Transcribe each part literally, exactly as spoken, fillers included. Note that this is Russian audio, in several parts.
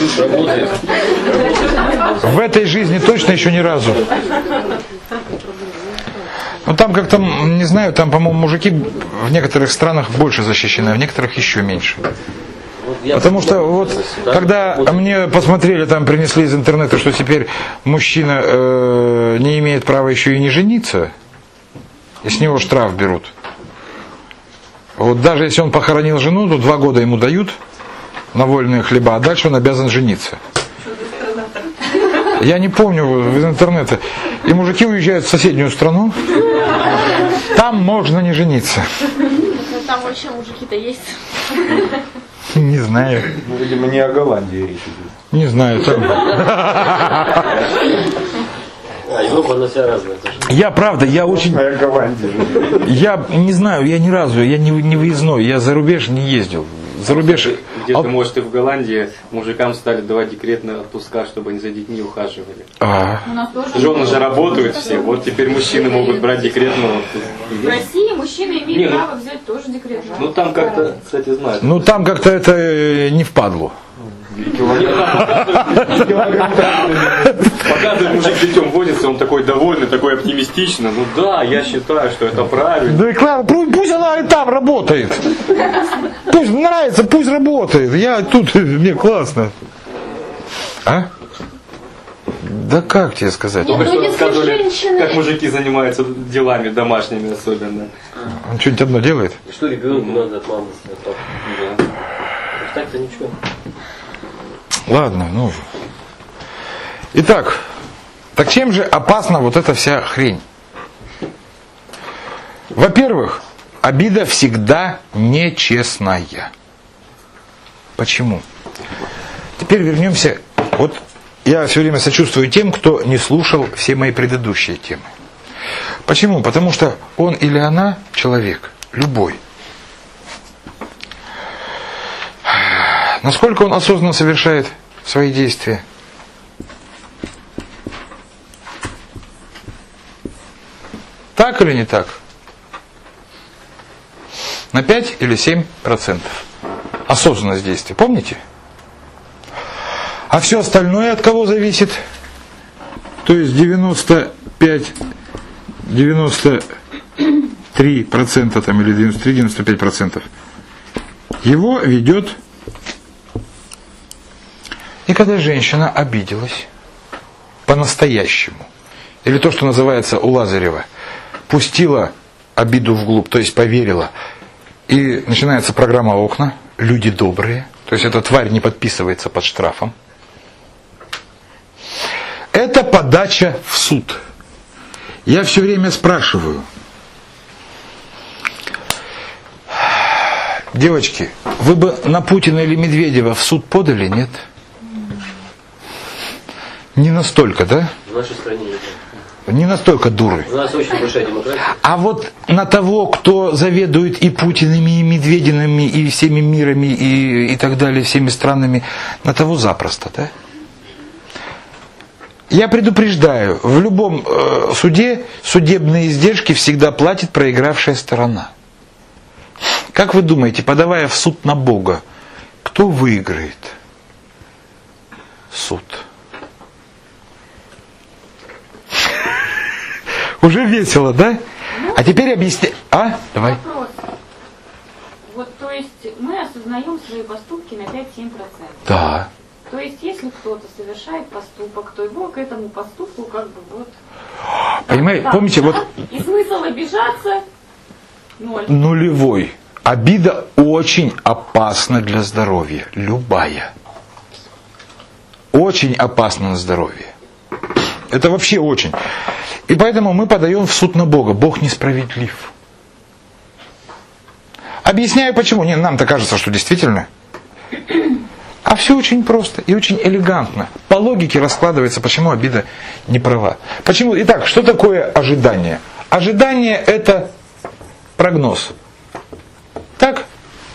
В этой жизни точно еще ни разу. Ну там как-то, не знаю, там, по-моему, мужики в некоторых странах больше защищены, а в некоторых еще меньше. Потому что вот, когда мне посмотрели, там принесли из интернета, что теперь мужчина э, не имеет права еще и не жениться, и с него штраф берут. Вот даже если он похоронил жену, то два года ему дают на вольные хлеба, а дальше он обязан жениться. Я не помню из интернета. И мужики уезжают в соседнюю страну, там можно не жениться. Там вообще мужики-то есть. Не знаю. Ну, видимо, не о Голландии речь идет. Не знаю. Там... А, Европа, она вся разная. Я правда, я очень... Я Голландии. Я не знаю, я ни разу, я не, не выездной, я за рубеж не ездил. За рубеж... Где-то, может, и в Голландии мужикам стали давать декретные отпуска, чтобы они за детьми ухаживали. А. Жены же работают все, вот теперь мужчины могут брать декретную отпуск. В России мужчины имеют не, ну, право взять тоже декретную. Ну там как-то, кстати, знают. Ну там как-то это не впадло. Показывает, мужик с детем водится, он такой довольный, такой оптимистичный. Ну да, я считаю, что это правильно. Да и классно, пусть она и там работает. Пусть нравится, пусть работает. Я тут, мне классно. А? Да как тебе сказать? Только что если рассказывали, женщины- как мужики занимаются делами домашними особенно. Он что-нибудь одно делает? И что ребенку надо от мамы, от папы? Да. Так-то ничего. Ладно, ну. Итак, так чем же опасна вот эта вся хрень? Во-первых, обида всегда нечестная. Почему? Теперь вернемся. Вот я все время сочувствую тем, кто не слушал все мои предыдущие темы. Почему? Потому что он или она человек, любой. Насколько он осознанно совершает свои действия? Так или не так? На пять или семь процентов осознанность действий. Помните? А все остальное от кого зависит? То есть девяносто пять, девяносто три процента там, или девяносто три - девяносто пять процентов его ведет. И когда женщина обиделась по-настоящему, или то, что называется у Лазарева, пустила обиду вглубь, то есть поверила, и начинается программа «Окна», люди добрые, то есть эта тварь не подписывается под штрафом. Это подача в суд. Я все время спрашиваю: девочки, вы бы на Путина или Медведева в суд подали, нет? Не настолько, да? В нашей стране нет. Не настолько дуры. У нас очень большая демократия. А вот на того, кто заведует и Путинами, и Медвединами, и всеми мирами, и, и так далее, всеми странами, на того запросто, да? Я предупреждаю, в любом э, суде судебные издержки всегда платит проигравшая сторона. Как вы думаете, подавая в суд на Бога, кто выиграет суд? Уже весело, да? Ну, а теперь объясни... А? Давай. Вопрос. Вот, то есть, мы осознаем свои поступки на пять-семь процентов. Да. То есть, если кто-то совершает поступок, то его к этому поступку как бы вот... Понимаете, да, помните, да, вот... И смысл обижаться ноль. Нулевой. Обида очень опасна для здоровья. Любая. Очень опасна на здоровье. Это вообще очень. И поэтому мы подаем в суд на Бога. Бог несправедлив. Объясняю почему. Не, нам-то кажется, что действительно. А все очень просто и очень элегантно. По логике раскладывается, почему обида не права. Почему? Итак, что такое ожидание? Ожидание – это прогноз. Так?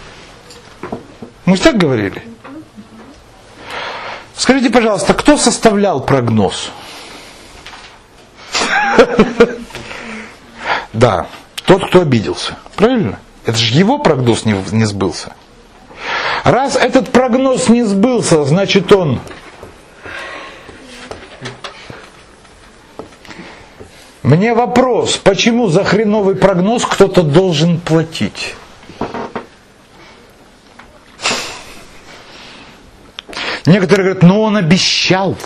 Мы же так говорили? Скажите, пожалуйста, кто составлял прогноз? Да, тот, кто обиделся. Правильно? Это же его прогноз не, не сбылся. Раз этот прогноз не сбылся, значит он Мне вопрос, почему за хреновый прогноз кто-то должен платить? Некоторые говорят, ну он обещал.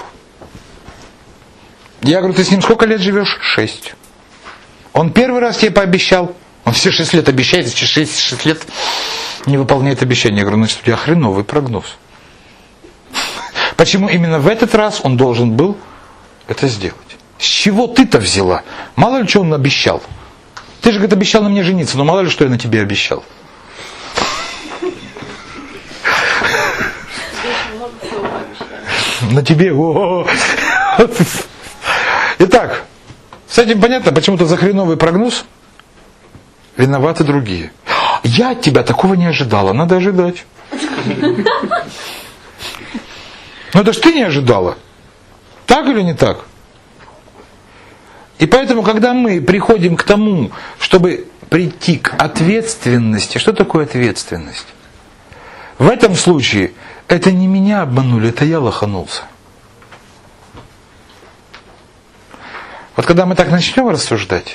Я говорю, ты с ним сколько лет живешь? Шесть. Он первый раз тебе пообещал. Он все шесть лет обещает, и через шесть, шесть лет не выполняет обещание. Я говорю, значит, у тебя хреновый прогноз. Почему именно в этот раз он должен был это сделать? С чего ты-то взяла? Мало ли, что он обещал. Ты же, говорит, обещал на мне жениться, но мало ли, что я на тебе обещал. На тебе. О-о-о. Итак, с этим понятно, почему-то за хреновый прогноз виноваты другие. Я от тебя такого не ожидала, надо ожидать. Ну это ж ты не ожидала. Так или не так? И поэтому, когда мы приходим к тому, чтобы прийти к ответственности, что такое ответственность? В этом случае это не меня обманули, это я лоханулся. Вот когда мы так начнем рассуждать,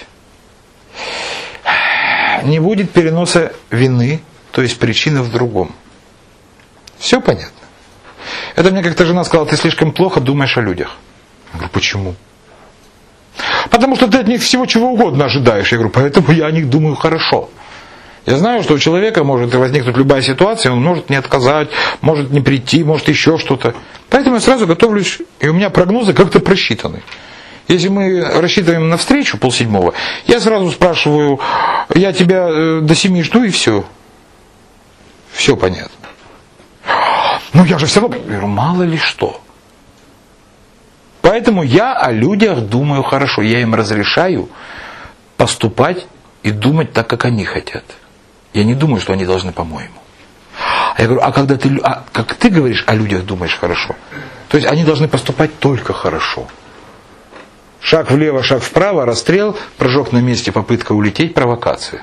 не будет переноса вины, то есть причины в другом. Все понятно? Это мне как-то жена сказала, ты слишком плохо думаешь о людях. Я говорю, почему? Потому что ты от них всего чего угодно ожидаешь. Я говорю, поэтому я о них думаю хорошо. Я знаю, что у человека может возникнуть любая ситуация, он может не отказать, может не прийти, может еще что-то. Поэтому я сразу готовлюсь, и у меня прогнозы как-то просчитаны. Если мы рассчитываем на встречу полседьмого, я сразу спрашиваю, я тебя до семи жду, и все. Все понятно. Ну я же все равно, я говорю, мало ли что. Поэтому я о людях думаю хорошо. Я им разрешаю поступать и думать так, как они хотят. Я не думаю, что они должны по-моему. А я говорю, а когда ты, а, как ты говоришь о людях думаешь хорошо, то есть они должны поступать только хорошо. Шаг влево, шаг вправо, расстрел, прыжок на месте, попытка улететь, провокация.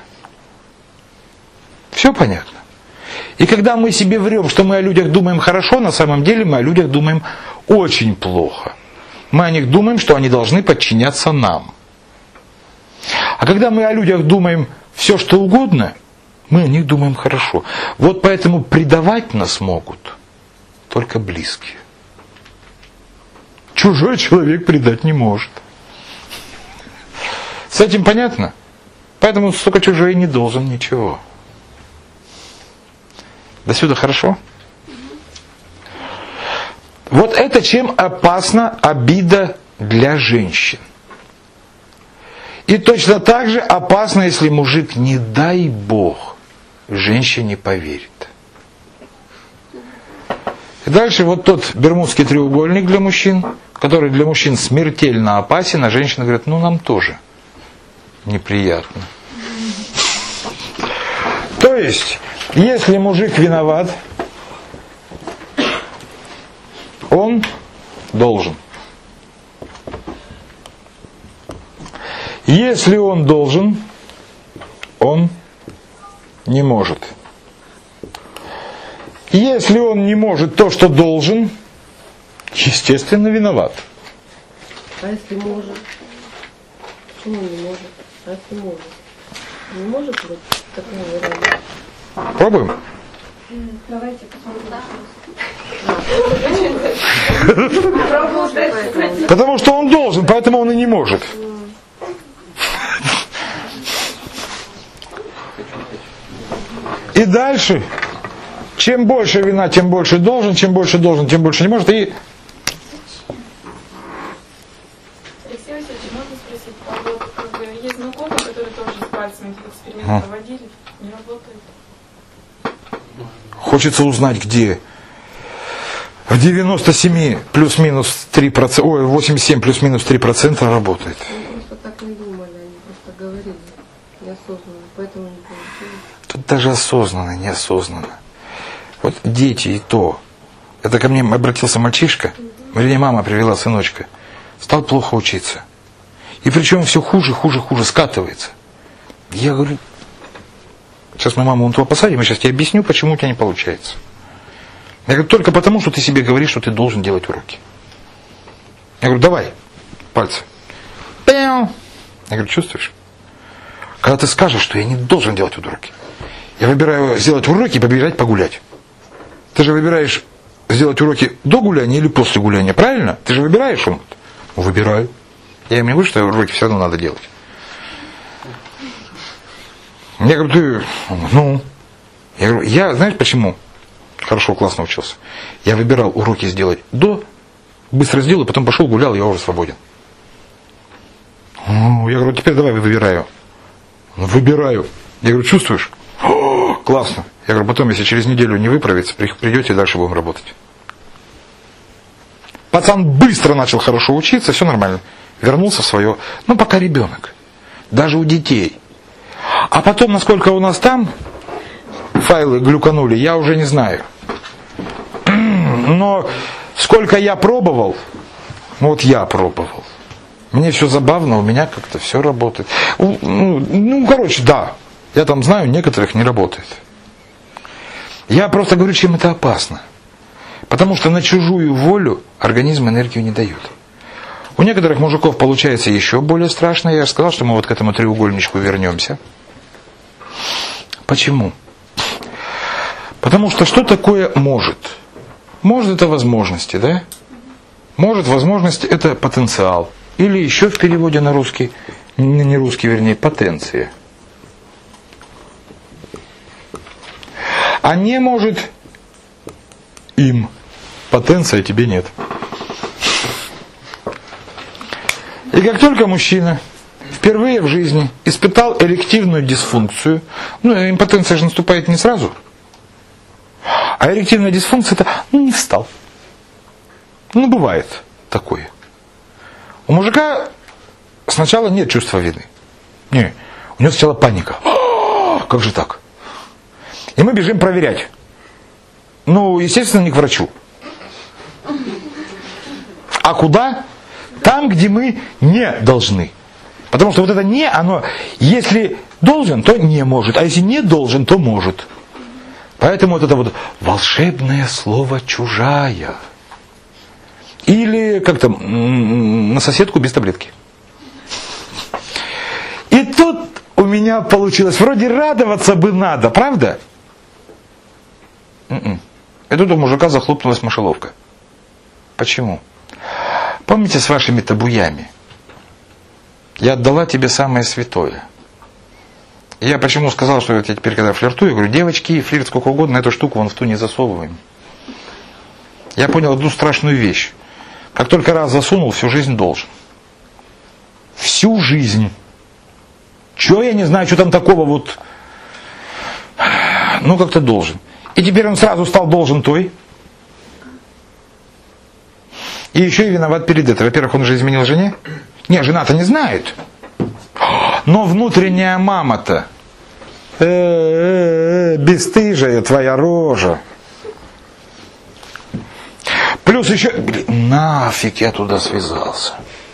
Все понятно? И когда мы себе врем, что мы о людях думаем хорошо, на самом деле мы о людях думаем очень плохо. Мы о них думаем, что они должны подчиняться нам. А когда мы о людях думаем все, что угодно, мы о них думаем хорошо. Вот поэтому предавать нас могут только близкие. Чужой человек предать не может. С этим понятно? Поэтому столько чужой не должен ничего. До сюда хорошо? Вот это чем опасна обида для женщин. И точно так же опасно, если мужик, не дай Бог, женщине поверит. И дальше вот тот бермудский треугольник для мужчин, который для мужчин смертельно опасен, а женщины говорят, ну нам тоже неприятно. То есть, если мужик виноват, он должен. Если он должен, он не может. Если он не может то, что должен, естественно, виноват. А если может? Почему не может? А если может? Не может быть такого варианта? Пробуем? Давайте посмотрим. Потому что он должен, поэтому он и не может. И дальше, чем больше вина, тем больше должен, чем больше должен, тем больше не может. И Алексей Васильевич, можно спросить, а вот как бы есть знакомые, которые тоже с пальцами этот эксперимент А. проводили, не работает? хочется узнать, где. В девяносто семь плюс-минус три процента, ой, восемьдесят семь плюс-минус три процента работает. Они просто так не думали, они просто говорили неосознанно, поэтому не получилось. Тут даже осознанно, неосознанно. Вот дети и то. Это ко мне обратился мальчишка, вернее, мама привела сыночка. Стал плохо учиться. И причем все хуже, хуже, хуже скатывается. Я говорю, сейчас мы маму вон туда посадим, я сейчас тебе объясню, почему у тебя не получается. Я говорю, только потому, что ты себе говоришь, что ты должен делать уроки. Я говорю, давай, пальцы. Я говорю, чувствуешь? Когда ты скажешь, что я не должен делать уроки, я выбираю сделать уроки и побежать погулять. Ты же выбираешь сделать уроки до гуляния или после гуляния, правильно? Ты же выбираешь он? Выбираю. Я им не говорю, что уроки все равно надо делать. Я говорю, ты, ну, я говорю, я, знаешь почему хорошо, классно учился? Я выбирал уроки сделать до, быстро сделал, потом пошел, гулял, я уже свободен. Я говорю, теперь давай выбираю. Выбираю. Я говорю, чувствуешь? О, классно. Я говорю, потом, если через неделю не выправится, придете и дальше будем работать. Пацан быстро начал хорошо учиться, все нормально. Вернулся в свое, ну пока ребенок. Даже у детей. А потом, насколько у нас там файлы глюканули, я уже не знаю. Но сколько я пробовал, ну вот я пробовал. Мне все забавно, у меня как-то все работает. Ну, ну, короче, да. Я там знаю, некоторых не работает. Я просто говорю, чем это опасно. Потому что на чужую волю организм энергию не дает. У некоторых мужиков получается еще более страшно. Я же сказал, что мы вот к этому треугольничку вернемся. Почему? Потому что что такое может? Может это возможности, да? Может возможности это потенциал. Или еще в переводе на русский, не русский, вернее, потенция. А не может им. Потенция тебе нет. И как только мужчина впервые в жизни испытал эрективную дисфункцию, ну, импотенция же наступает не сразу, а эрективная дисфункция это, ну, не встал. Ну, бывает такое. У мужика сначала нет чувства вины. Не, у него сначала паника. А, как же так? И мы бежим проверять. Ну, естественно, не к врачу. А куда? Там, где мы не должны. Потому что вот это не, оно, если должен, то не может. А если не должен, то может. Поэтому вот это вот волшебное слово «чужая». Или как там, на соседку без таблетки. И тут у меня получилось, вроде радоваться бы надо, правда? И тут у мужика захлопнулась мышеловка. Почему? Помните с вашими табуями? Я отдала тебе самое святое. Я почему сказал, что я теперь, когда флиртую, я говорю, девочки, флирт сколько угодно, эту штуку вон в ту не засовываем. Я понял одну страшную вещь. Как только раз засунул, всю жизнь должен. Всю жизнь. Чего я не знаю, что там такого вот. Ну, как-то должен. И теперь он сразу стал должен той. И еще и виноват перед этой. Во-первых, он уже изменил жене. Не, жена-то не знает. Но внутренняя мама-то. Э-э-э, бесстыжая твоя рожа. Плюс еще, блин, нафиг я туда связался.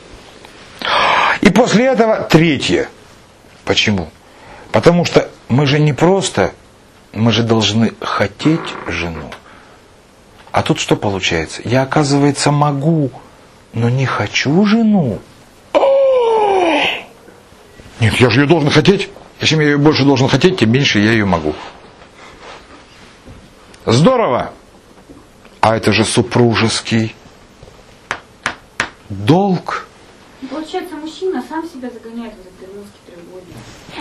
И после этого третье. Почему? Потому что мы же не просто, мы же должны хотеть жену. А тут что получается? Я, оказывается, могу, но не хочу жену. Нет, я же ее должен хотеть. И чем я ее больше должен хотеть, тем меньше я ее могу. Здорово! А это же супружеский долг. Получается, мужчина сам себя загоняет в этот бермудский треугольник.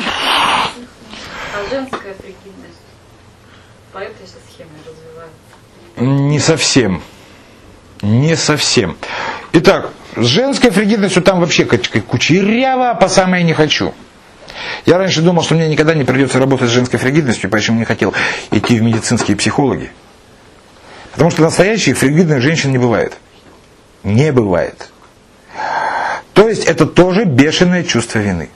А женская фригидность по этой же схеме развивается? Не совсем. Не совсем. Итак, с женской фригидностью там вообще кучеряво, по самое не хочу. Я раньше думал, что мне никогда не придется работать с женской фригидностью, поэтому не хотел идти в медицинские психологи. Потому что настоящих фригидных женщин не бывает. Не бывает. То есть это тоже бешеное чувство вины.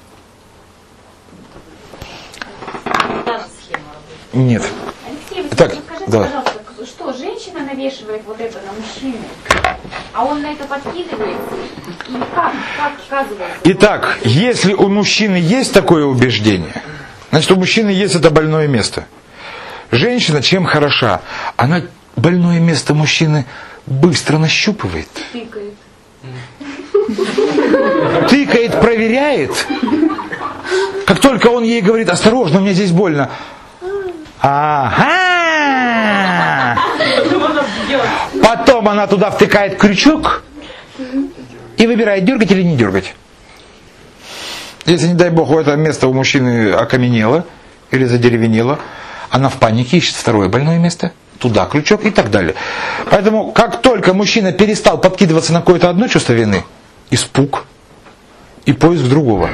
Та же схема работает. Нет. Алексей, Итак, скажите, да. пожалуйста, что женщина навешивает вот это на мужчину, а он на это подкидывается? И как? Как сказывается? Итак, если у мужчины есть такое убеждение, значит у мужчины есть это больное место. Женщина чем хороша? Она больное место мужчины быстро нащупывает. Тыкает. Тыкает, проверяет. Как только он ей говорит: осторожно, мне здесь больно. Ага. Потом она туда втыкает крючок и выбирает, дергать или не дергать. Если, не дай бог, это место у мужчины окаменело или задеревенело, она в панике ищет второе больное место, туда крючок и так далее. Поэтому, как только мужчина перестал подкидываться на какое-то одно чувство вины, испуг и поиск другого.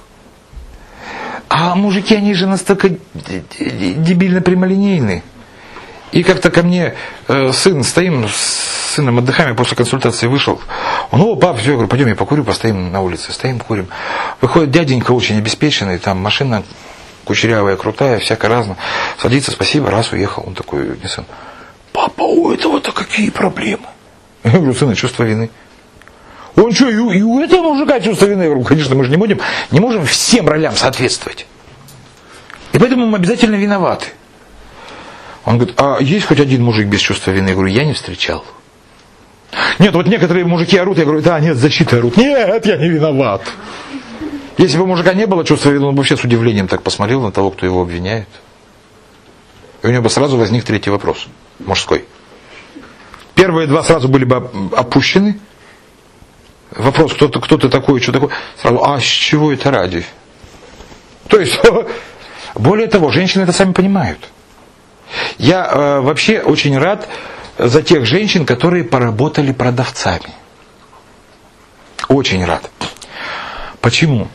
А мужики, они же настолько дебильно прямолинейны. И как-то ко мне э, сын, стоим с сыном, отдыхаем, после консультации вышел. Он: о, пап, все, я говорю, пойдем, я покурю, постоим на улице. Стоим, курим. Выходит дяденька очень обеспеченный, там машина кучерявая, крутая, всякая разная. Садится: спасибо, раз, уехал. Он такой: не сын, папа, у этого-то какие проблемы? Я говорю: сын, чувство вины. Он что, и у, и у этого мужика чувство вины? Я говорю: конечно, мы же не будем, не можем всем ролям соответствовать. И поэтому мы обязательно виноваты. Он говорит: а есть хоть один мужик без чувства вины? Я говорю: я не встречал. Нет, вот некоторые мужики орут, я говорю: да, нет, защита орут. Нет, я не виноват. Если бы у мужика не было чувства вины, он бы вообще с удивлением так посмотрел на того, кто его обвиняет. И у него бы сразу возник третий вопрос, мужской. Первые два сразу были бы опущены. Вопрос: кто ты, кто ты такой, что такое? Сразу: а с чего это ради? То есть, более того, женщины это сами понимают. Я э, вообще очень рад за тех женщин, которые поработали продавцами. Очень рад. Почему?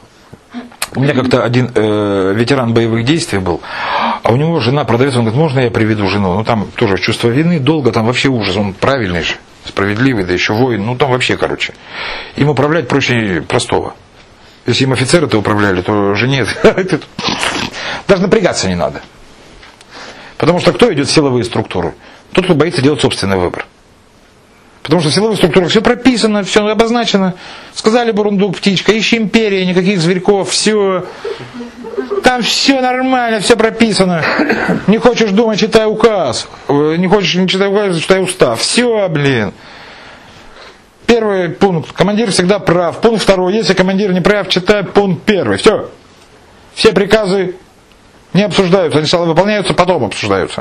У меня как-то один э, ветеран боевых действий был, а у него жена продавец, он говорит: можно я приведу жену? Ну там тоже чувство вины, долго, там вообще ужас, он правильный же, справедливый, да еще воин, ну там вообще, короче. Им управлять проще простого. Если им офицеры-то управляли, то жене даже напрягаться не надо. Потому что кто идет в силовые структуры? Тот, кто боится делать собственный выбор. Потому что в силовых структурах все прописано, все обозначено. Сказали: бурундук, птичка, ищи империи, никаких зверьков, все. Там все нормально, все прописано. Не хочешь думать, читай указ. Не хочешь не читай указ, читай устав. Все, блин. Первый пункт: командир всегда прав. Пункт второй: если командир не прав, читай пункт первый. Все. Все приказы не обсуждаются. Они сначала выполняются, потом обсуждаются.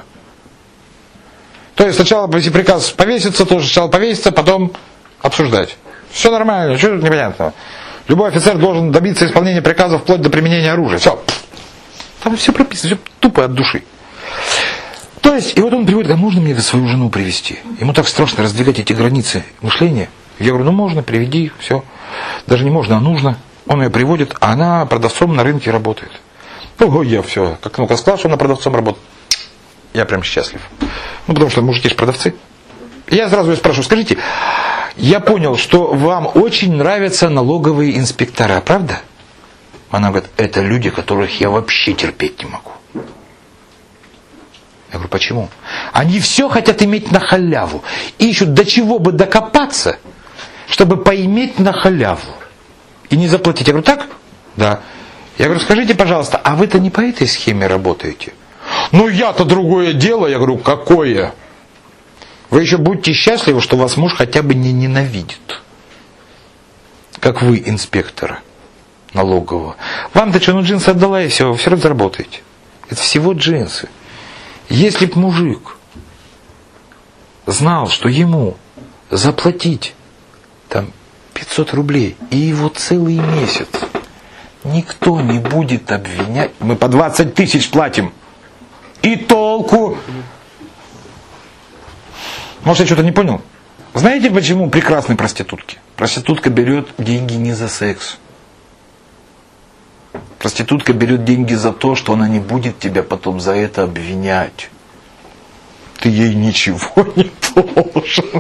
То есть сначала, если приказ повесится, то сначала повесится, потом обсуждать. Все нормально, что тут непонятного? Любой офицер должен добиться исполнения приказа вплоть до применения оружия. Все. Там все прописано, все тупо от души. То есть, и вот он приводит: а можно мне свою жену привести? Ему так страшно раздвигать эти границы мышления. Я говорю: ну можно, приведи, все. Даже не можно, а нужно. Он ее приводит, а она продавцом на рынке работает. Ого, я все. Как ну-ка сказал, что она продавцом работает. Я прям счастлив. Ну, потому что мужики же продавцы. Я сразу ее спрашиваю: скажите, я понял, что вам очень нравятся налоговые инспектора, правда? Она говорит: это люди, которых я вообще терпеть не могу. Я говорю: почему? Они все хотят иметь на халяву. Ищут до чего бы докопаться, чтобы поиметь на халяву. И не заплатить. Я говорю: так? Да. Я говорю: скажите, пожалуйста, а вы-то не по этой схеме работаете? Ну я-то другое дело. Я говорю: какое? Вы еще будьте счастливы, что вас муж хотя бы не ненавидит. Как вы, инспектора налогового. Вам-то что, ну джинсы отдала и все, вы все равно заработаете. Это всего джинсы. Если б мужик знал, что ему заплатить там пятьсот рублей и его целый месяц никто не будет обвинять, мы по двадцать тысяч платим, и толку? Может, я что-то не понял? Знаете, почему прекрасны проститутки? Проститутка берет деньги не за секс. Проститутка берет деньги за то, что она не будет тебя потом за это обвинять. Ты ей ничего не должен.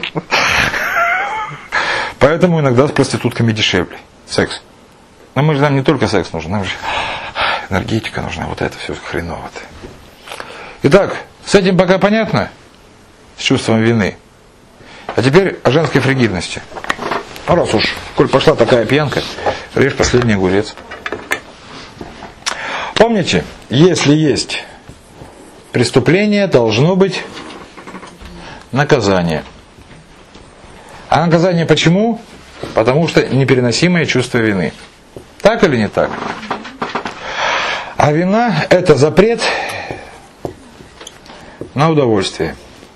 Поэтому иногда с проститутками дешевле. Секс. Но мы же нам не только секс нужен, нам же энергетика нужна. Вот это все хреново-то. Итак, с этим пока понятно? С чувством вины. А теперь о женской фригидности. Ну раз уж, коль пошла такая пьянка, режь последний огурец. Помните, если есть преступление, должно быть наказание. А наказание почему? Потому что непереносимое чувство вины. Так или не так? А вина – это запрет на удовольствие.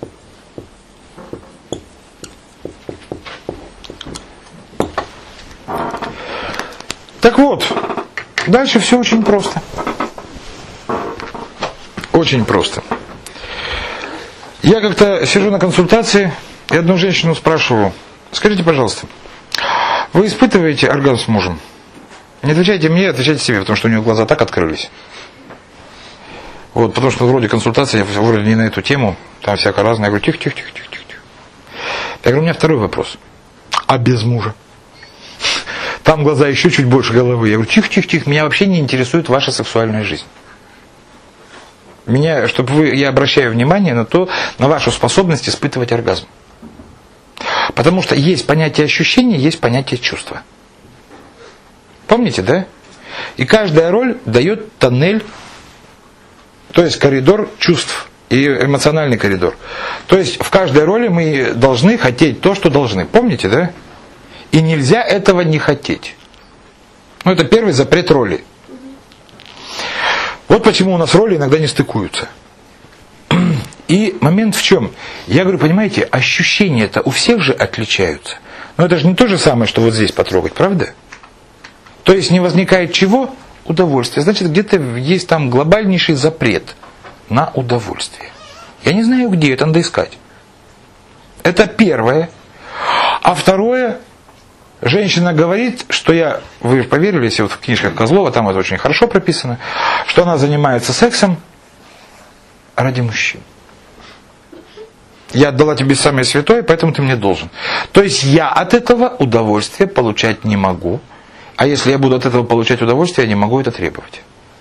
Так вот, дальше все очень просто. Очень просто. Я как-то сижу на консультации, и одну женщину спрашиваю: скажите, пожалуйста, вы испытываете оргазм с мужем? Не отвечайте мне, отвечайте себе, потому что у нее глаза так открылись. Вот, потому что вроде консультация, вроде не на эту тему, там всякое разное. Я говорю: тихо, тихо, тихо, тихо, тихо. Я говорю: у меня второй вопрос. А без мужа? Там глаза еще чуть больше головы. Я говорю: тихо, тихо, тихо, меня вообще не интересует ваша сексуальная жизнь. Меня, чтобы вы, я обращаю внимание на то, на вашу способность испытывать оргазм. Потому что есть понятие ощущения, есть понятие чувства. Помните, да? И каждая роль дает тоннель, то есть коридор чувств и эмоциональный коридор. То есть в каждой роли мы должны хотеть то, что должны. Помните, да? И нельзя этого не хотеть. Ну, это первый запрет роли. Вот почему у нас роли иногда не стыкуются. И момент в чем? Я говорю: понимаете, ощущения-то у всех же отличаются. Но это же не то же самое, что вот здесь потрогать, правда? То есть не возникает чего? Удовольствие. Значит, где-то есть там глобальнейший запрет на удовольствие. Я не знаю где, это надо искать. Это первое. А второе, женщина говорит, что я, вы поверили, если вот в книжках Козлова, там это очень хорошо прописано, что она занимается сексом ради мужчин. Я отдала тебе самое святое, поэтому ты мне должен. То есть я от этого удовольствия получать не могу. А если я буду от этого получать удовольствие, я не могу это требовать.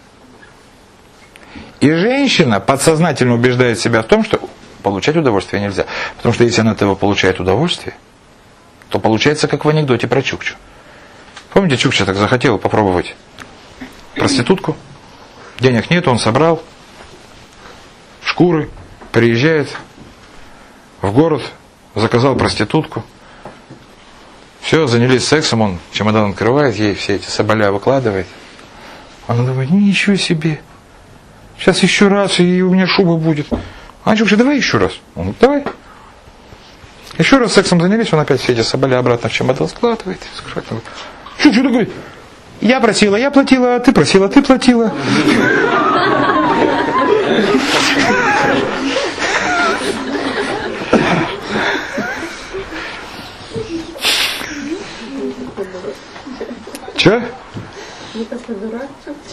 И женщина подсознательно убеждает себя в том, что получать удовольствие нельзя. Потому что если она от этого получает удовольствие, то получается как в анекдоте про Чукчу. Помните, Чукча так захотел попробовать проститутку? Денег нет, он собрал шкуры, приезжает в город, заказал проститутку. Все, занялись сексом, он чемодан открывает, ей все эти соболя выкладывает. Она думает: ничего себе, сейчас еще раз, и у меня шуба будет. А Чукча: давай еще раз. Он говорит: давай. Еще раз сексом занялись, он опять все эти соболя обратно в чемодан складывает. Чукча говорит: я просила, я платила, а ты просила, ты платила. Че? Не такой дурак.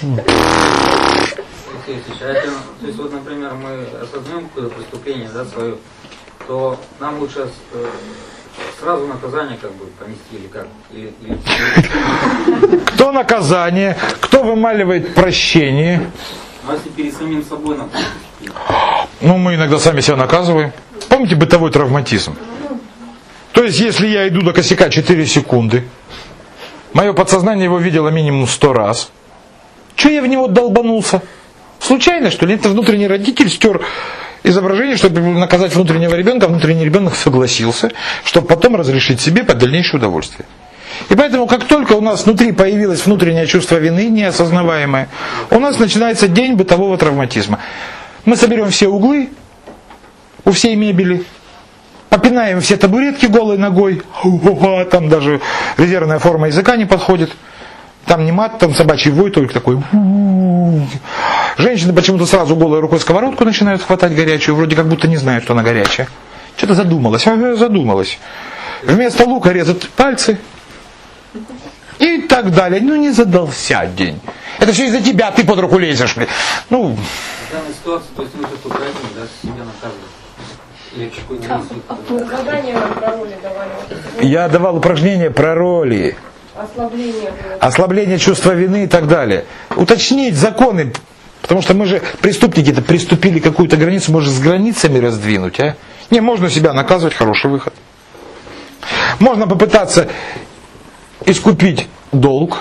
То есть вот, например, мы осознаем какое-то преступление, да, свое, то нам лучше э, сразу наказание как бы понести или как? Или, или... Кто наказание, кто вымаливает прощение? А если перед самим собой наказание? Ну, мы иногда сами себя наказываем. Помните бытовой травматизм? То есть, если я иду до косяка четыре секунды, мое подсознание его видело минимум сто раз. Че я в него долбанулся? Случайно, что ли? Это внутренний родитель стер изображение, чтобы наказать внутреннего ребенка, а внутренний ребенок согласился, чтобы потом разрешить себе под дальнейшее удовольствие. И поэтому, как только у нас внутри появилось внутреннее чувство вины, неосознаваемое, у нас начинается день бытового травматизма. Мы соберем все углы у всей мебели, попинаем все табуретки голой ногой, там даже резервная форма языка не подходит, там не мат, там собачий вой, только такой. Женщины почему-то сразу голой рукой сковородку начинают хватать горячую, вроде как будто не знают, что она горячая. Что-то задумалась, ага, задумалась. Вместо лука резать пальцы и так далее. Ну не задался день. Это все из-за тебя, ты под руку лезешь. Ну, В данной ситуации, то есть мы как-то правильно, да, себя наказывать. Или какой-то Задание про роли давали. я давал упражнения про роли. Ослабление было. Ослабление чувства вины и так далее. Уточнить законы, потому что мы же преступники-то приступили какую-то границу, может с границами раздвинуть, а? Не, можно себя наказывать, хороший выход. Можно попытаться искупить долг.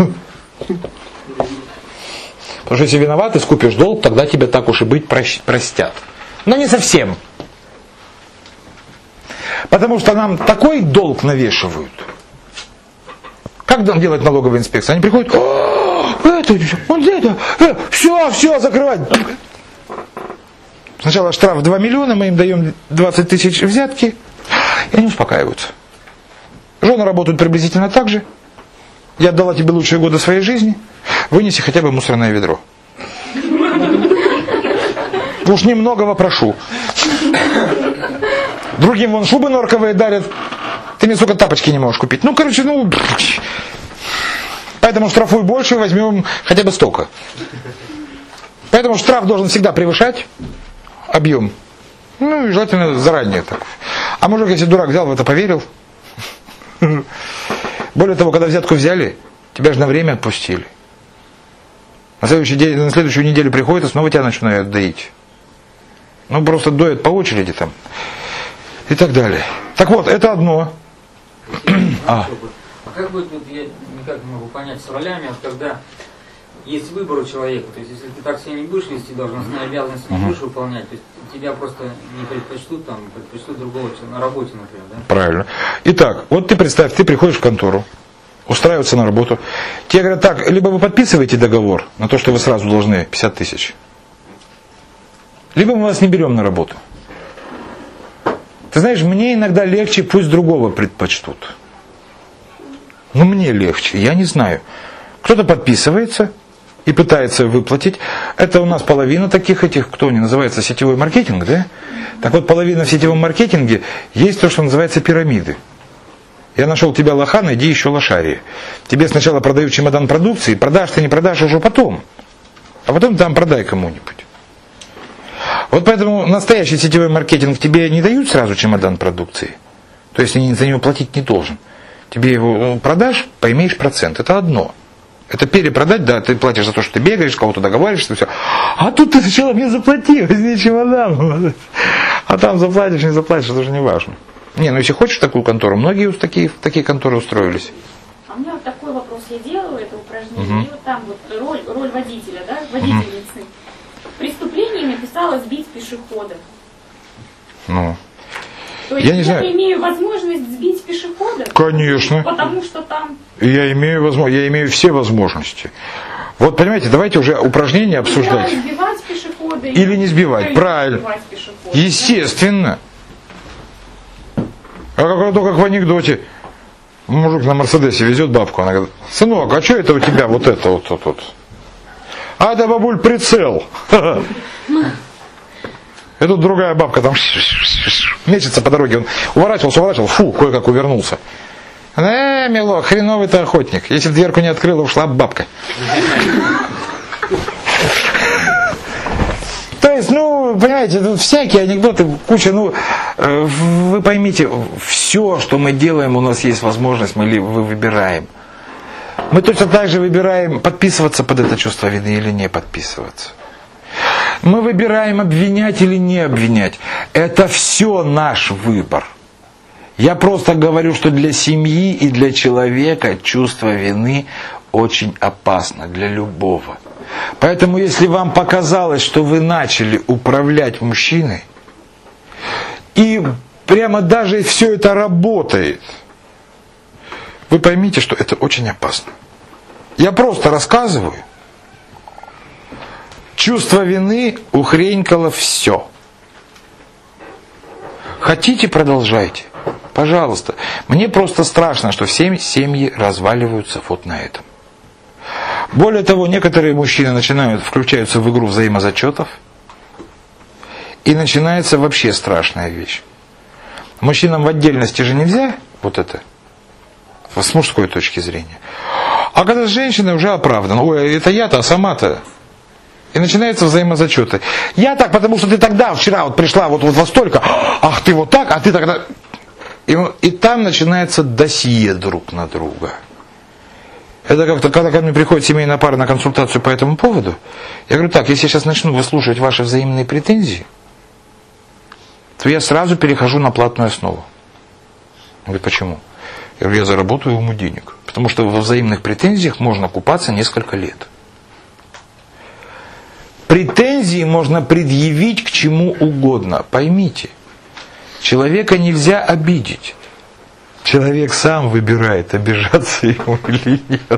Потому что если виноват, искупишь долг, тогда тебя так уж и быть простят. Но не совсем. Потому что нам такой долг навешивают. Как нам делает налоговая инспекция? Они приходят, это, вот это, э, все, все, закрывать. Сначала штраф два миллиона, мы им даем двадцать тысяч взятки, и они успокаиваются. Жены работают приблизительно так же. Я отдала тебе лучшие годы своей жизни, вынеси хотя бы мусорное ведро. Уж немногого прошу. Другим вон шубы норковые дарят, ты мне, сука, тапочки не можешь купить. Ну, короче, ну... Поэтому штрафуй больше, возьмем хотя бы столько. Поэтому штраф должен всегда превышать объем. Ну, и желательно заранее так. А мужик, если дурак взял, в это поверил. Более того, когда взятку взяли, тебя же на время отпустили. На следующий день, на следующую неделю приходят и снова тебя начинают доить. Ну, просто доят по очереди там. И так далее. Так вот, это одно. а. А как будет, вот я никак не могу понять с ролями, вот когда есть выбор у человека, то есть если ты так себя не будешь вести, должностные обязанности не будешь выполнять, то есть тебя просто не предпочтут, там, предпочтут другого человека, на работе, например, да? Правильно. Итак, вот ты представь, ты приходишь в контору, устраиваться на работу, тебе говорят так, либо вы подписываете договор на то, что вы сразу должны пятьдесят тысяч, либо мы вас не берем на работу. Ты знаешь, мне иногда легче, пусть другого предпочтут. Ну, мне легче, я не знаю. Кто-то подписывается и пытается выплатить. Это у нас половина таких этих, кто они называется, сетевой маркетинг, да? Так вот, половина в сетевом маркетинге есть то, что называется пирамиды. Я нашел тебя лоха, найди еще лошария. Тебе сначала продают чемодан продукции, продашь ты, не продашь уже потом. А потом там продай кому-нибудь. Вот поэтому настоящий сетевой маркетинг тебе не дают сразу чемодан продукции. То есть ты за него платить не должен. Тебе его продашь, поимеешь процент. Это одно. Это перепродать, да, ты платишь за то, что ты бегаешь, кого-то договариваешься, все. А тут ты сначала мне заплати, возьми чемодан. А там заплатишь, не заплатишь, это уже не важно. Не, ну если хочешь такую контору, многие в такие, в такие конторы устроились. А у меня вот такой вопрос. Я делаю это упражнение, Угу. и вот там вот роль, роль водителя, да, водительницы. Угу. Преступление написала сбить пешехода. Ну. То есть я, не я знаю. имею возможность сбить пешехода? Конечно. Потому что там... Я имею, возможно, я имею все возможности. Вот, понимаете, давайте уже упражнения обсуждать. Или сбивать пешехода. Или не сбивать, или правильно. сбивать пешехода. Естественно. А как, то, как в анекдоте. Мужик на Мерседесе везет бабку. Она говорит, сынок, а что это у тебя вот это вот тут? Вот, вот? А это, бабуль, прицел. И тут другая бабка там мечется по дороге. Он уворачивался, уворачивался, фу, кое-как увернулся. Э, милок, хреновый ты охотник. Если дверку не открыла, ушла бабка. То есть, ну, понимаете, тут всякие анекдоты, куча, ну, вы поймите, все, что мы делаем, у нас есть возможность, мы выбираем. Мы точно так же выбираем, подписываться под это чувство вины или не подписываться. Мы выбираем, обвинять или не обвинять. Это все наш выбор. Я просто говорю, что для семьи и для человека чувство вины очень опасно, для любого. Поэтому, если вам показалось, что вы начали управлять мужчиной, и прямо даже все это работает, вы поймите, что это очень опасно. Я просто рассказываю. Чувство вины ухренькало все. Хотите, продолжайте. Пожалуйста. Мне просто страшно, что все семьи разваливаются вот на этом. Более того, некоторые мужчины начинают, включаются в игру взаимозачетов. И начинается вообще страшная вещь. Мужчинам в отдельности же нельзя вот это. С мужской точки зрения. А когда с женщиной уже оправдан. Ой, это я-то, а сама-то. И начинаются взаимозачеты. Я так, потому что ты тогда, вчера вот пришла вот, вот во столько. Ах, ты вот так, а ты тогда... И, и там начинается досье друг на друга. Это как-то, когда ко мне приходит семейная пара на консультацию по этому поводу, я говорю, так, если я сейчас начну выслушивать ваши взаимные претензии, то я сразу перехожу на платную основу. Он говорит, почему? Я говорю, я заработаю ему денег. Потому что во взаимных претензиях можно купаться несколько лет. Претензии можно предъявить к чему угодно. Поймите, Человека нельзя обидеть. Человек сам выбирает, обижаться ему или нет.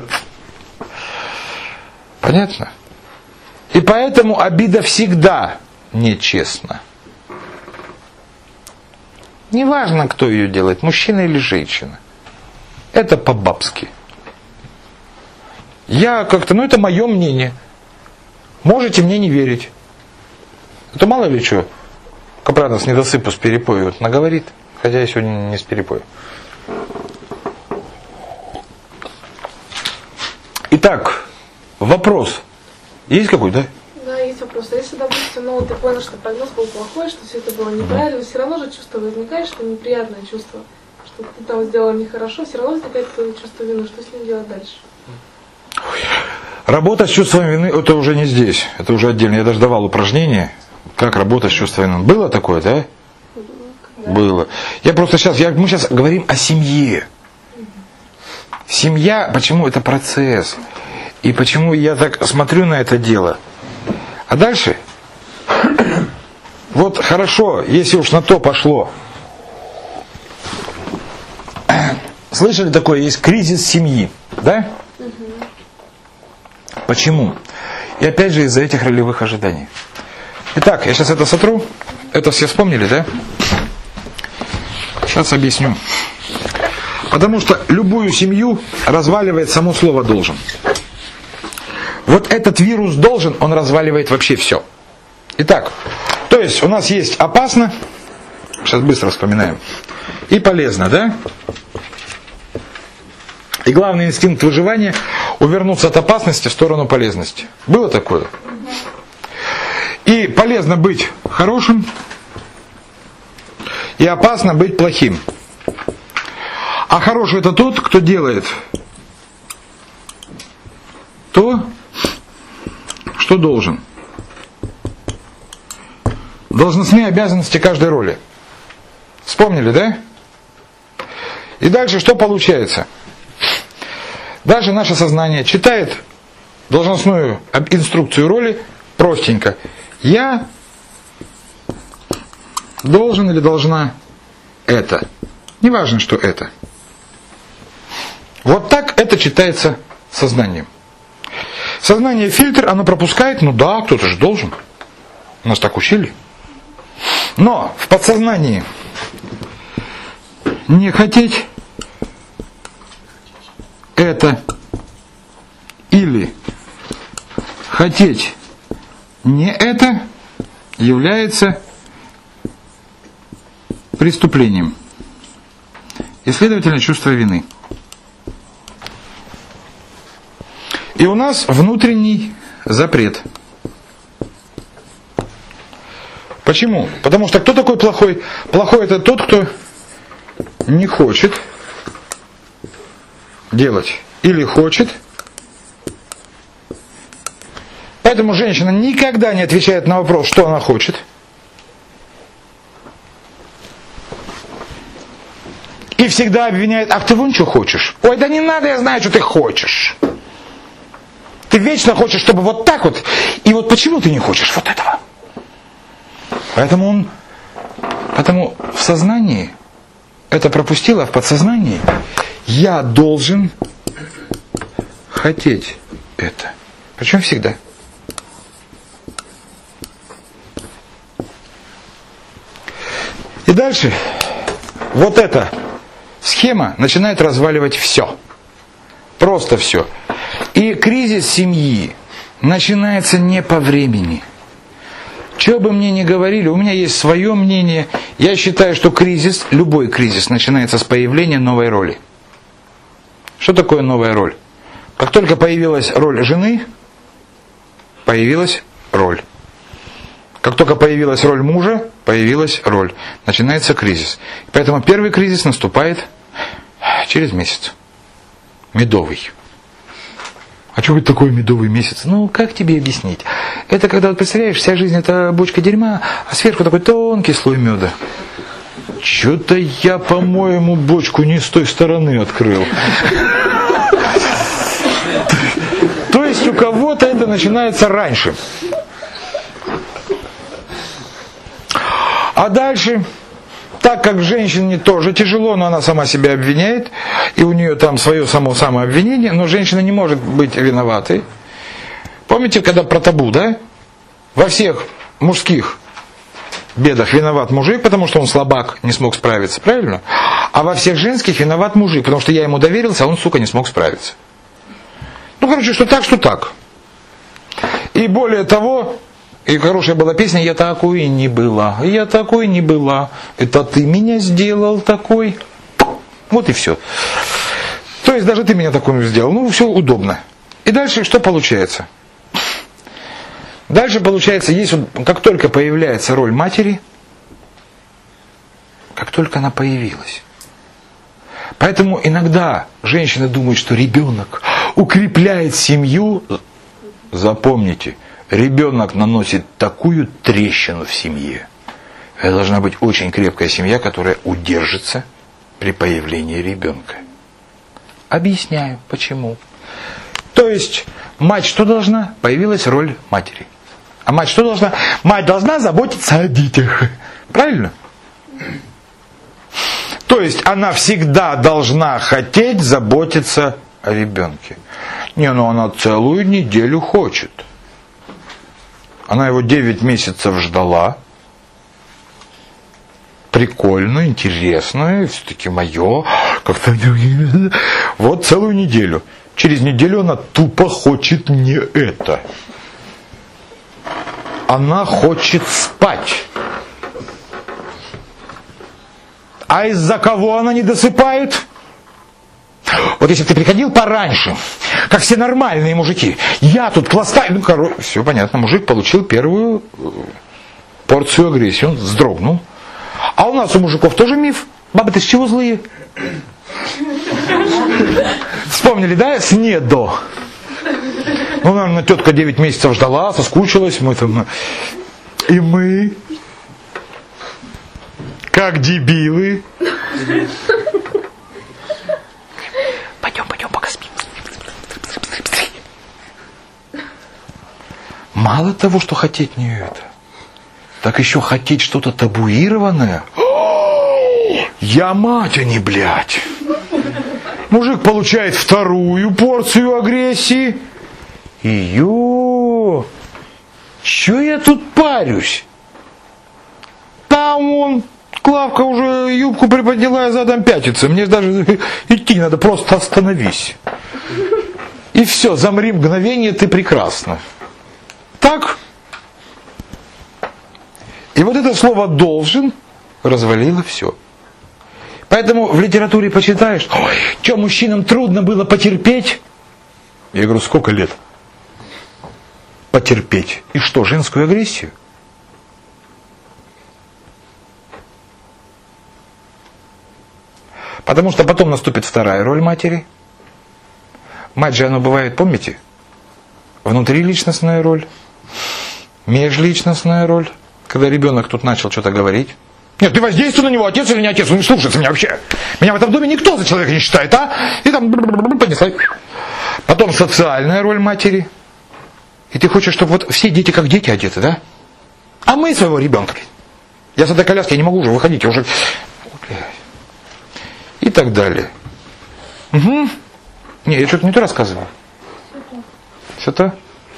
Понятно? И поэтому обида всегда нечестна. Неважно, кто ее делает, мужчина или женщина. Это по-бабски. Я как-то, ну это мое мнение. Можете мне не верить. Это мало ли что. Капранов с недосыпу, с перепою вот наговорит. Хотя я сегодня не с перепою. Итак, вопрос. Есть какой-то, да? Да, есть вопрос. А если, допустим, ну, ты понял, что прогноз был плохой, что все это было неправильно, все равно же чувство возникает, что неприятное чувство, что ты там сделал нехорошо, все равно возникает чувство вины, что с ним делать дальше? Работа с чувством вины, это уже не здесь, это уже отдельно. Я даже давал упражнение, как работать с чувством вины. Было такое, да? Да. Было. Я просто сейчас, я, мы сейчас говорим о семье. Семья, почему это процесс? И почему я так смотрю на это дело? А дальше, вот хорошо, если уж на то пошло. Слышали такое, есть кризис семьи, да? Почему? И опять же из-за этих ролевых ожиданий. Итак, я сейчас это сотру. Это все вспомнили, да? Сейчас объясню. Потому что любую семью разваливает само слово «должен». Вот этот вирус «должен», он разваливает вообще все. Итак, то есть у нас есть опасно, сейчас быстро вспоминаем, и полезно, да? И главный инстинкт выживания – увернуться от опасности в сторону полезности. Было такое? И полезно быть хорошим, и опасно быть плохим. А хороший – это тот, кто делает то, что должен. Должностные обязанности каждой роли. Вспомнили, да? И дальше что получается? Дальше наше сознание читает должностную инструкцию роли простенько. Я должен или должна это. Неважно, что это. Вот так это читается сознанием. Сознание фильтр, оно пропускает, ну да, кто-то же должен. Нас так учили. Но в подсознании не хотеть это или хотеть не это является преступлением. И, следовательно, чувство вины. И у нас внутренний запрет. Почему? Потому что кто такой плохой? Плохой это тот, кто не хочет делать или хочет. Поэтому женщина никогда не отвечает на вопрос, что она хочет. И всегда обвиняет: ах, ты вон что хочешь? Ой, да не надо, я знаю, что ты хочешь. Ты вечно хочешь, чтобы вот так вот. И вот почему ты не хочешь вот этого? Поэтому он, поэтому в сознании это пропустило, а в подсознании я должен хотеть это. Причем всегда. И дальше вот эта схема начинает разваливать все. Просто все. И кризис семьи начинается не по времени. Что бы мне ни говорили, у меня есть свое мнение. Я считаю, что кризис, любой кризис, начинается с появления новой роли. Что такое новая роль? Как только появилась роль жены, появилась роль. Как только появилась роль мужа, появилась роль. Начинается кризис. Поэтому первый кризис наступает через месяц. Медовый. А что будет такой медовый месяц? Ну, как тебе объяснить? Это когда, вот представляешь, вся жизнь это бочка дерьма, а сверху такой тонкий слой меда. Что-то я, по-моему, бочку не с той стороны открыл. То есть у кого-то это начинается раньше. А дальше так как женщине тоже тяжело, но она сама себя обвиняет, и у нее там свое само самообвинение, но женщина не может быть виноватой. Помните, когда про табу, да? Во всех мужских бедах виноват мужик, потому что он слабак, не смог справиться, правильно? А во всех женских виноват мужик, потому что я ему доверился, а он, сука, не смог справиться. Ну, короче, что так, что так. И более того, и хорошая была песня «Я такой не была, я такой не была, это ты меня сделал такой». Вот и все. То есть даже ты меня такой сделал. Ну, все удобно. И дальше что получается? Дальше получается, есть, как только появляется роль матери, как только она появилась. Поэтому иногда женщины думают, что ребенок укрепляет семью. Запомните, ребенок наносит такую трещину в семье. Это должна быть очень крепкая семья, которая удержится при появлении ребенка. Объясняю, почему. То есть, мать что должна? Появилась роль матери. А мать что должна? Мать должна заботиться о детях. Правильно? То есть, она всегда должна хотеть заботиться о ребенке. Не, ну она целую неделю хочет. Она его девять месяцев ждала. Прикольно, интересно, все-таки мое. Как-то... Вот целую неделю. Через неделю она тупо хочет не это. Она хочет спать. А из-за кого она не досыпает? Вот если бы ты приходил пораньше, как все нормальные мужики, я тут пластаю, ну, короче, все понятно, мужик получил первую порцию агрессии, он вздрогнул. А у нас у мужиков тоже миф. Бабы-то с чего злые? Вспомнили, да? С не до. Ну, наверное, тетка девять месяцев ждала, соскучилась, мы там... И мы, как дебилы, пойдем, пойдем, пока спим. Мало того, что хотеть не это, так еще хотеть что-то табуированное. Я мать, а не блядь. Мужик получает вторую порцию агрессии. Ее, че я тут парюсь? Там он, Клавка уже юбку приподняла и задом пятится. Мне даже идти не надо, просто остановись. И все, замри мгновение, ты прекрасна. Так? И вот это слово «должен» развалило все. Поэтому в литературе почитаешь, ой, что мужчинам трудно было потерпеть? Я говорю, сколько лет? Потерпеть. И что, женскую агрессию? Потому что потом наступит вторая роль матери. Мать же, она бывает, помните? Внутриличностная роль, межличностная роль. Когда ребенок тут начал что-то говорить. Нет, ты воздействуй на него, отец или не отец, он не слушается меня вообще. Меня в этом доме никто за человека не считает, а? И там понесла. Потом социальная роль матери. И ты хочешь, чтобы вот все дети как дети одеты, да? А мы своего ребенка. Я с этой коляски я не могу уже выходить, я уже... И так далее. Угу. Не, я что-то не то рассказываю. Все то?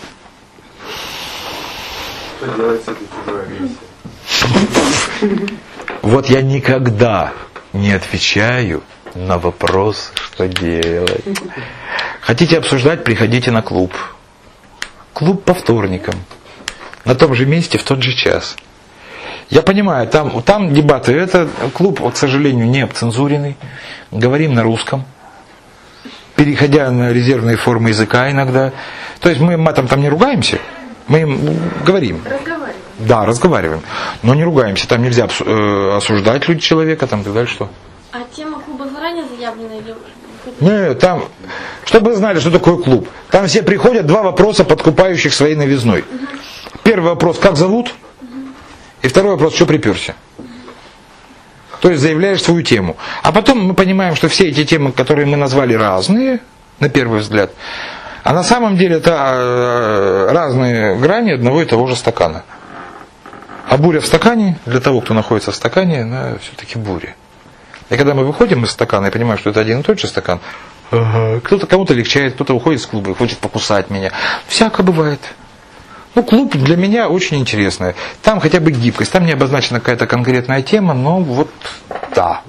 Что делать с этой чужой агрессией? Вот я никогда не отвечаю на вопрос, что делать. Хотите обсуждать, приходите на клуб. Клуб по вторникам. На том же месте, в тот же час. Я понимаю, там, там дебаты. Это клуб, к сожалению, не обцензуренный. Говорим на русском. Переходя на резервные формы языка иногда. То есть мы матом там не ругаемся. Мы им говорим. Разговариваем. Да, разговариваем. Но не ругаемся. Там нельзя осуждать люди человека, там так далее, что. А тема клуба заранее заявлена или... Нет, там, чтобы вы знали, что такое клуб. Там все приходят, два вопроса, подкупающих своей новизной. Угу. Первый вопрос, как зовут? Угу. И второй вопрос, что приперся? Угу. То есть заявляешь свою тему. А потом мы понимаем, что все эти темы, которые мы назвали разные, на первый взгляд, а на самом деле это разные грани одного и того же стакана. А буря в стакане, для того, кто находится в стакане, она все-таки буря. И когда мы выходим из стакана и понимаем, что это один и тот же стакан, ага, кто-то кому-то легчает, кто-то уходит с клуба и хочет покусать меня. Всяко бывает. Ну, клуб для меня очень интересный. Там хотя бы гибкость, там не обозначена какая-то конкретная тема, но вот да.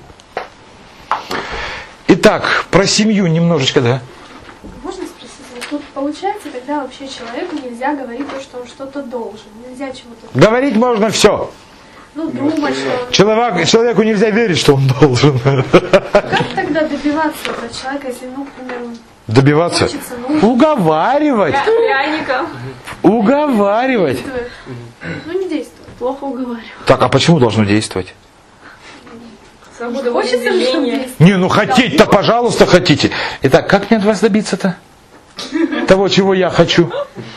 Итак, про семью немножечко, да. Можно спросить, вот тут получается, тогда вообще человеку нельзя говорить то, что он что-то должен. Нельзя чего-то... Говорить можно все. Ну, думать, что... Человек, человеку нельзя верить, что он должен. Как тогда добиваться этого человека, если, ну, к примеру... Добиваться? Хочется, ну... Уговаривать. Пряником. Уговаривать. Ну, не действует. Плохо уговаривать. Так, а почему должно действовать? Свобода хочется же, чтобы действовать. Не, ну хотите-то, пожалуйста, хотите. Итак, как мне от вас добиться-то? Того, чего я хочу.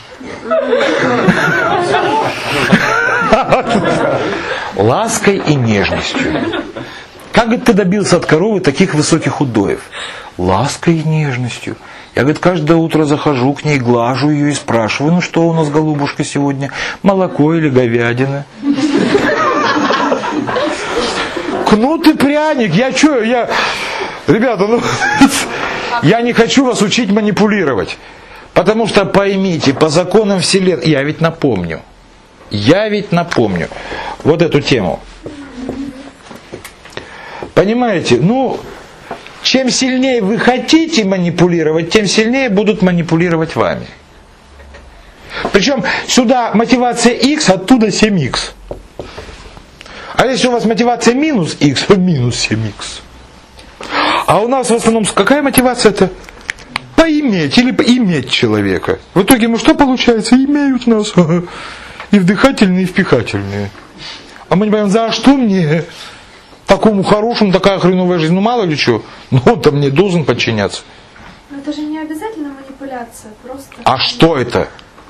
Лаской и нежностью. Как, говорит, ты добился от коровы таких высоких удоев? Лаской и нежностью. Я, говорит, каждое утро захожу к ней, глажу ее и спрашиваю, ну что у нас, голубушка, сегодня? Молоко или говядина? Кнут и пряник. Я что, я... Ребята, ну... Я не хочу вас учить манипулировать. Потому что поймите, по законам Вселенной... Я ведь напомню. Я ведь напомню. Вот эту тему. Понимаете? Ну... Чем сильнее вы хотите манипулировать, тем сильнее будут манипулировать вами. Причем сюда мотивация X, оттуда семь икс. А если у вас мотивация минус X, минус семь икс. А у нас в основном какая мотивация-то? Поиметь или иметь человека. В итоге мы что получается? Имеют нас. И вдыхательные, и впихательные. А мы не понимаем, за что мне... Такому хорошему, такая хреновая жизнь, ну мало ли что, но он-то мне должен подчиняться. Но это же не обязательно манипуляция, просто... А что это?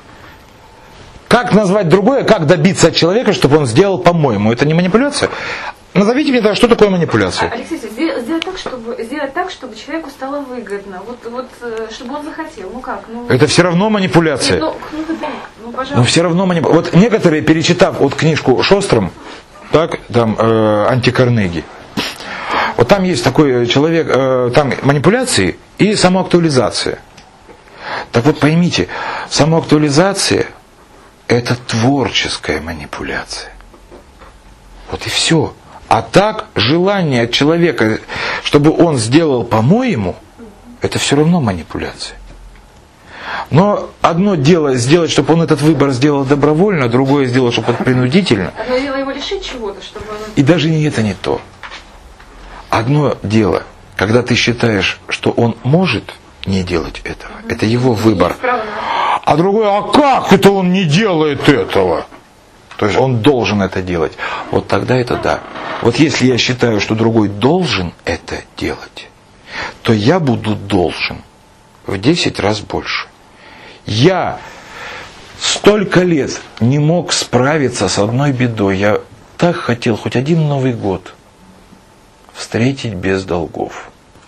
Как назвать другое, как добиться от человека, чтобы он сделал по-моему? Это не манипуляция? Назовите мне тогда, что такое манипуляция? Алексей, сделать, сделать так, чтобы сделать так, чтобы человеку стало выгодно, вот, вот, чтобы он захотел. Ну как? Ну, это все равно манипуляция. Ну, ну, ну, пожалуйста. Но все равно манипуляция. Вот некоторые, перечитав вот книжку Шостром, так, там, э, анти-Карнеги. Вот там есть такой человек, э, там манипуляции и самоактуализация. Так вот поймите, самоактуализация – это творческая манипуляция. Вот и все. А так, желание от человека, чтобы он сделал по-моему, это все равно манипуляция. Но одно дело сделать, чтобы он этот выбор сделал добровольно, другое сделать, чтобы это принудительно. Одно дело его лишить чего-то, чтобы он... И даже не это не то. Одно дело, когда ты считаешь, что он может не делать этого, угу. Это его выбор. А другое, а как это он не делает этого? То есть он должен это делать. Вот тогда это да. Вот если я считаю, что другой должен это делать, то я буду должен в десять раз больше. Я столько лет не мог справиться с одной бедой. Я так хотел хоть один Новый год встретить без долгов.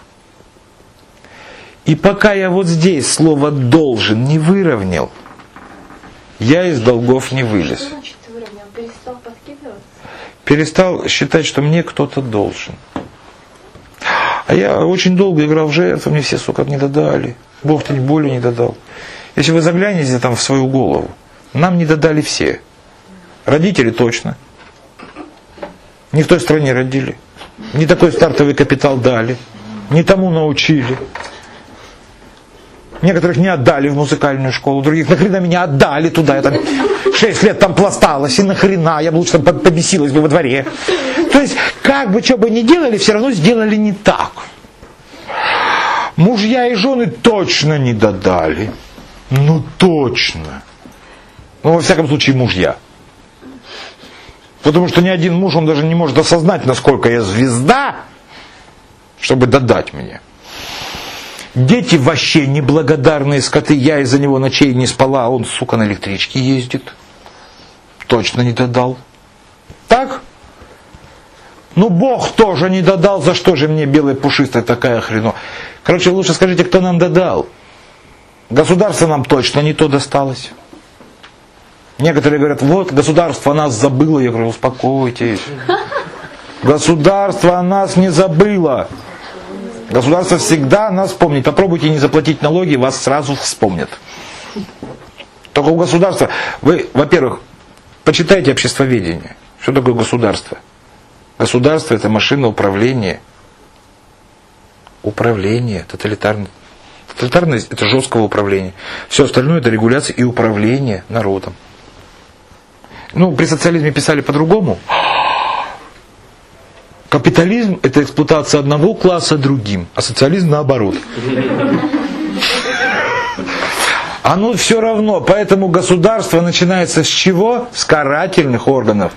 И пока я вот здесь слово «должен» не выровнял, я из долгов не вылез. Что значит выровнял? Перестал подкидываться? Перестал считать, что мне кто-то должен. А я очень долго играл в жертву, мне все, сука, не додали. Бог-то боли не додал. Если вы заглянете там в свою голову, нам не додали все. Родители точно. Не в той стране родили. Не такой стартовый капитал дали. Не тому научили. Некоторых не отдали в музыкальную школу, других нахрена меня отдали туда. Я там шесть лет там пласталась, и нахрена, я бы лучше там побесилась бы во дворе. То есть, как бы что бы ни делали, все равно сделали не так. Мужья и жены точно не додали. Ну точно. Ну, во всяком случае, мужья. Потому что ни один муж, он даже не может осознать, насколько я звезда, чтобы додать мне. Дети вообще неблагодарные скоты. Я из-за него ночей не спала, а он, сука, на электричке ездит. Точно не додал. Так? Ну, Бог тоже не додал. За что же мне белая пушистая такая хрено? Короче, лучше скажите, кто нам додал. Государство нам точно не то досталось. Некоторые говорят, вот государство о нас забыло. Я говорю, успокойтесь. Государство о нас не забыло. Государство всегда нас вспомнит. Попробуйте не заплатить налоги, вас сразу вспомнят. Только у государства, вы, во-первых, почитайте обществоведение. Что такое государство? Государство это машина управления. Управление, тоталитарное. Тоталитарность это жесткого управления. Все остальное это регуляция и управление народом. Ну, при социализме писали по-другому. Капитализм это эксплуатация одного класса другим, а социализм наоборот. Оно все равно, поэтому государство начинается с чего? С карательных органов.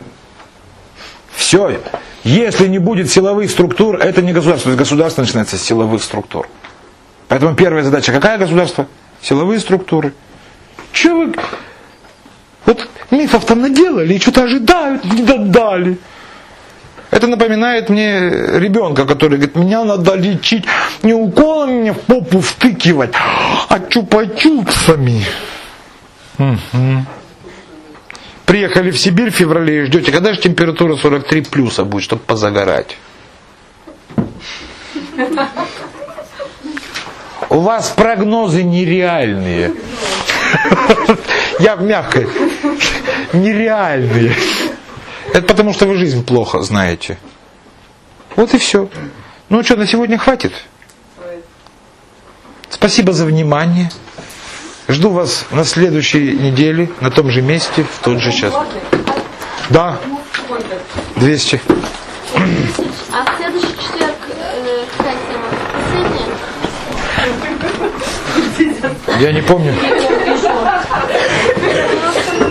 Все. Если не будет силовых структур, это не государство. То есть государство начинается с силовых структур. Поэтому первая задача какая государство? Силовые структуры. Че вы... Вот мифов-то наделали и что-то ожидают, не додали. Это напоминает мне ребенка, который говорит, меня надо лечить не уколами мне в попу втыкивать, а чупа-чупсами. Угу. Приехали в Сибирь в феврале и ждете, когда же температура сорок три плюса будет, чтобы позагорать. У вас прогнозы нереальные. Я мягко. Нереальные. Это потому, что вы жизнь плохо знаете. Вот и все. Ну что, на сегодня хватит? Спасибо за внимание. Жду вас на следующей неделе, на том же месте, в тот же час. Да. двести. А в следующий четверг э, какая тема? Я не помню.